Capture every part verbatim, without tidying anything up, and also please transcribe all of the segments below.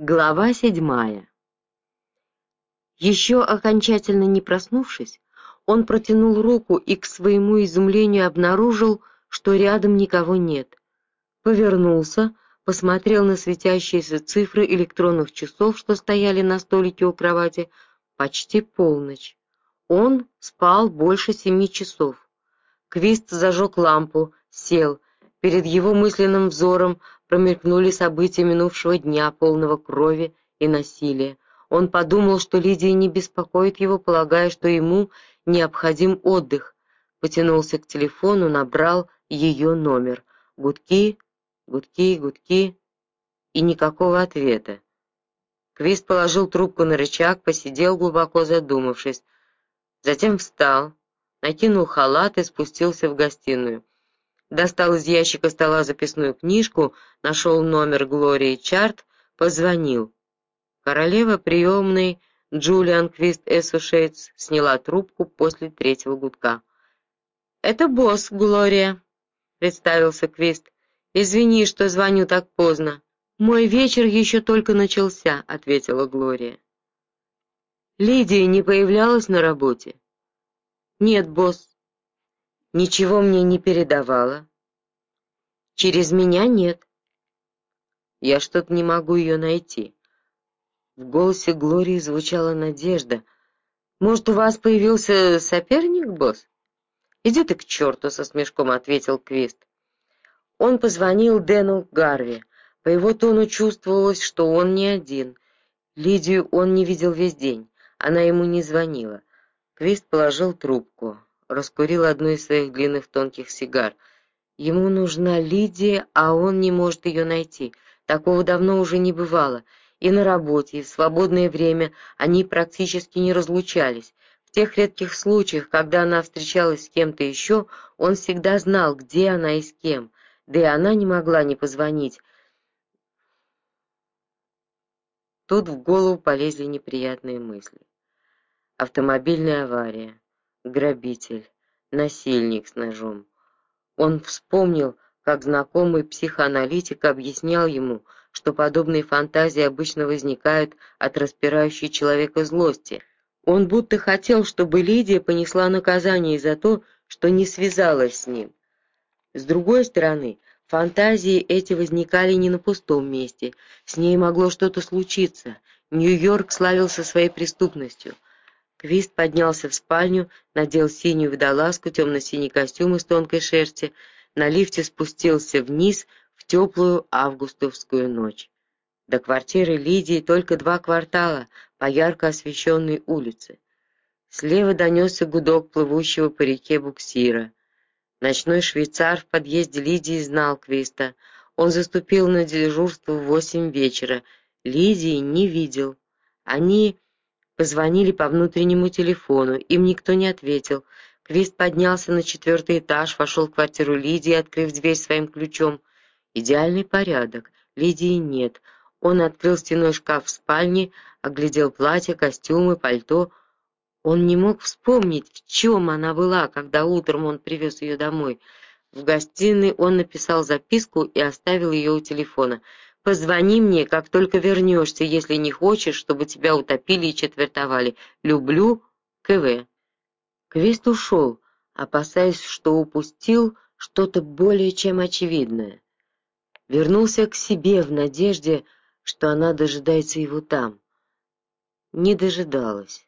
Глава седьмая. Еще окончательно не проснувшись, он протянул руку и к своему изумлению обнаружил, что рядом никого нет. Повернулся, посмотрел на светящиеся цифры электронных часов, что стояли на столике у кровати. Почти полночь. Он спал больше семи часов. Квист зажег лампу, сел. Перед его мысленным взором промелькнули события минувшего дня, полного крови и насилия. Он подумал, что Лидия не беспокоит его, полагая, что ему необходим отдых. Потянулся к телефону, набрал ее номер. Гудки, гудки, гудки и никакого ответа. Квист положил трубку на рычаг, посидел, глубоко задумавшись. Затем встал, накинул халат и спустился в гостиную. Достал из ящика стола записную книжку, нашел номер Глории Чарт, позвонил. Королева приемной Джулиан Квист Эссошейтс сняла трубку после третьего гудка. «Это босс, Глория», — представился Квист. «Извини, что звоню так поздно». «Мой вечер еще только начался», — ответила Глория. «Лидия не появлялась на работе?» «Нет, босс». «Ничего мне не передавала?» «Через меня нет». «Я что-то не могу ее найти». В голосе Глории звучала надежда. «Может, у вас появился соперник, босс?» «Иди ты к черту», — со смешком ответил Квист. Он позвонил Дэну Гарви. По его тону чувствовалось, что он не один. Лидию он не видел весь день. Она ему не звонила. Квист положил трубку, раскурил одну из своих длинных тонких сигар. Ему нужна Лидия, а он не может ее найти. Такого давно уже не бывало. И на работе, и в свободное время они практически не разлучались. В тех редких случаях, когда она встречалась с кем-то еще, он всегда знал, где она и с кем. Да и она не могла не позвонить. Тут в голову полезли неприятные мысли. Автомобильная авария, грабитель, насильник с ножом. Он вспомнил, как знакомый психоаналитик объяснял ему, что подобные фантазии обычно возникают от распирающей человека злости. Он будто хотел, чтобы Лидия понесла наказание за то, что не связалась с ним. С другой стороны, фантазии эти возникали не на пустом месте. С ней могло что-то случиться. Нью-Йорк славился своей преступностью. Квист поднялся в спальню, надел синюю водолазку, темно-синий костюм из тонкой шерсти, на лифте спустился вниз в теплую августовскую ночь. До квартиры Лидии только два квартала по ярко освещенной улице. Слева донесся гудок плывущего по реке буксира. Ночной швейцар в подъезде Лидии знал Квиста. Он заступил на дежурство в восемь вечера. Лидии не видел. Они позвонили по внутреннему телефону, им никто не ответил. Квист поднялся на четвертый этаж, вошел в квартиру Лидии, открыв дверь своим ключом. Идеальный порядок. Лидии нет. Он открыл стенной шкаф в спальне, оглядел платье, костюмы, пальто. Он не мог вспомнить, в чем она была, когда утром он привез ее домой. В гостиной он написал записку и оставил ее у телефона. «Позвони мне, как только вернешься, если не хочешь, чтобы тебя утопили и четвертовали. Люблю, КВ». Квист ушел, опасаясь, что упустил что-то более чем очевидное. Вернулся к себе в надежде, что она дожидается его там. Не дожидалась.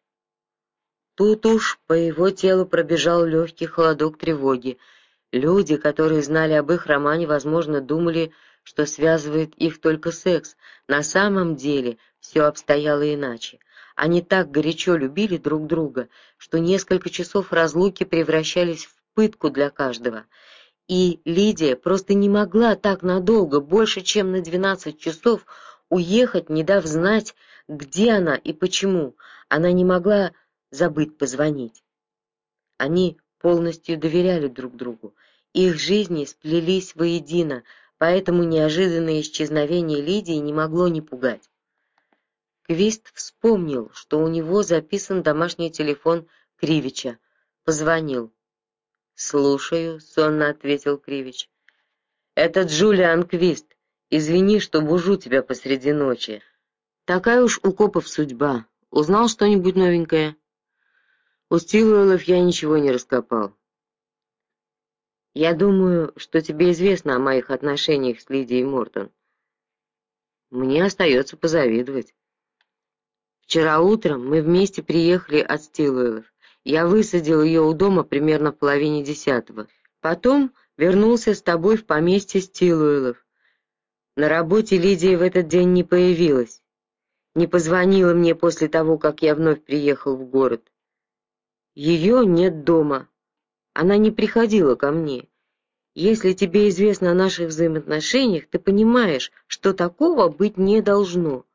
Тут уж по его телу пробежал легкий холодок тревоги. Люди, которые знали об их романе, возможно, думали, что связывает их только секс. На самом деле все обстояло иначе. Они так горячо любили друг друга, что несколько часов разлуки превращались в пытку для каждого. И Лидия просто не могла так надолго, больше чем на двенадцать часов, уехать, не дав знать, где она и почему. Она не могла забыть позвонить. Они полностью доверяли друг другу. Их жизни сплелись воедино, поэтому неожиданное исчезновение Лидии не могло не пугать. Квист вспомнил, что у него записан домашний телефон Кривича. Позвонил. «Слушаю», — сонно ответил Кривич. «Это Джулиан Квист. Извини, что бужу тебя посреди ночи». Такая уж у копов судьба. Узнал что-нибудь новенькое? У Стиллуэллов я ничего не раскопал. Я думаю, что тебе известно о моих отношениях с Лидией Мортон. Мне остается позавидовать. Вчера утром мы вместе приехали от Стиллуэллов. Я высадил ее у дома примерно в половине десятого. Потом вернулся с тобой в поместье Стиллуэллов. На работе Лидия в этот день не появилась. Не позвонила мне после того, как я вновь приехал в город. Ее нет дома. Она не приходила ко мне. Если тебе известно о наших взаимоотношениях, ты понимаешь, что такого быть не должно.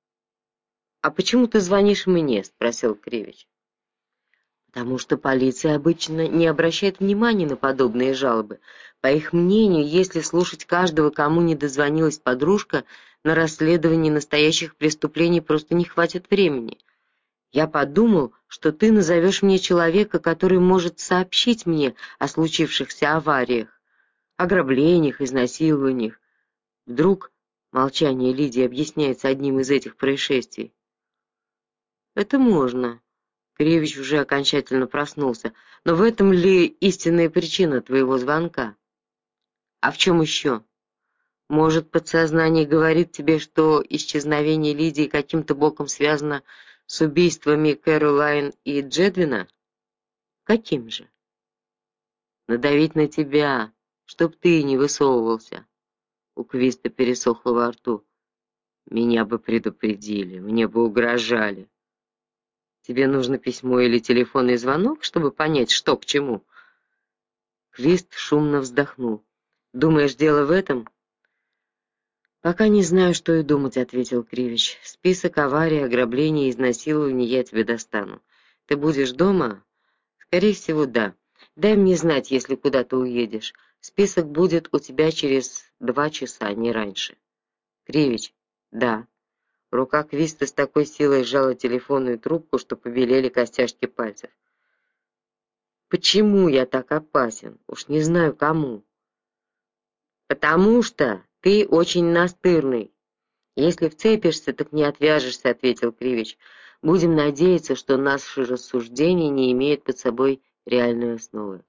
— А почему ты звонишь мне? — спросил Кривич. — Потому что полиция обычно не обращает внимания на подобные жалобы. По их мнению, если слушать каждого, кому не дозвонилась подружка, на расследование настоящих преступлений просто не хватит времени. Я подумал, что ты назовешь мне человека, который может сообщить мне о случившихся авариях, ограблениях, изнасилованиях. Вдруг молчание Лидии объясняется одним из этих происшествий. Это можно. Кривич уже окончательно проснулся. Но в этом ли истинная причина твоего звонка? А в чем еще? Может, подсознание говорит тебе, что исчезновение Лидии каким-то боком связано с убийствами Кэролайн и Джедвина? Каким же? Надавить на тебя, чтоб ты не высовывался. У Квиста пересохло во рту. Меня бы предупредили, мне бы угрожали. Тебе нужно письмо или телефонный звонок, чтобы понять, что к чему? Квист шумно вздохнул. Думаешь, дело в этом? Пока не знаю, что и думать, ответил Кривич. Список аварий, ограблений и изнасилований я тебе достану. Ты будешь дома? Скорее всего, да. Дай мне знать, если куда-то уедешь. Список будет у тебя через два часа, не раньше. Кривич. Да. Рука Квиста с такой силой сжала телефонную трубку, что побелели костяшки пальцев. Почему я так опасен? Уж не знаю кому. Потому что ты очень настырный. Если вцепишься, так не отвяжешься, ответил Кривич. Будем надеяться, что наши рассуждения не имеют под собой реальной основы.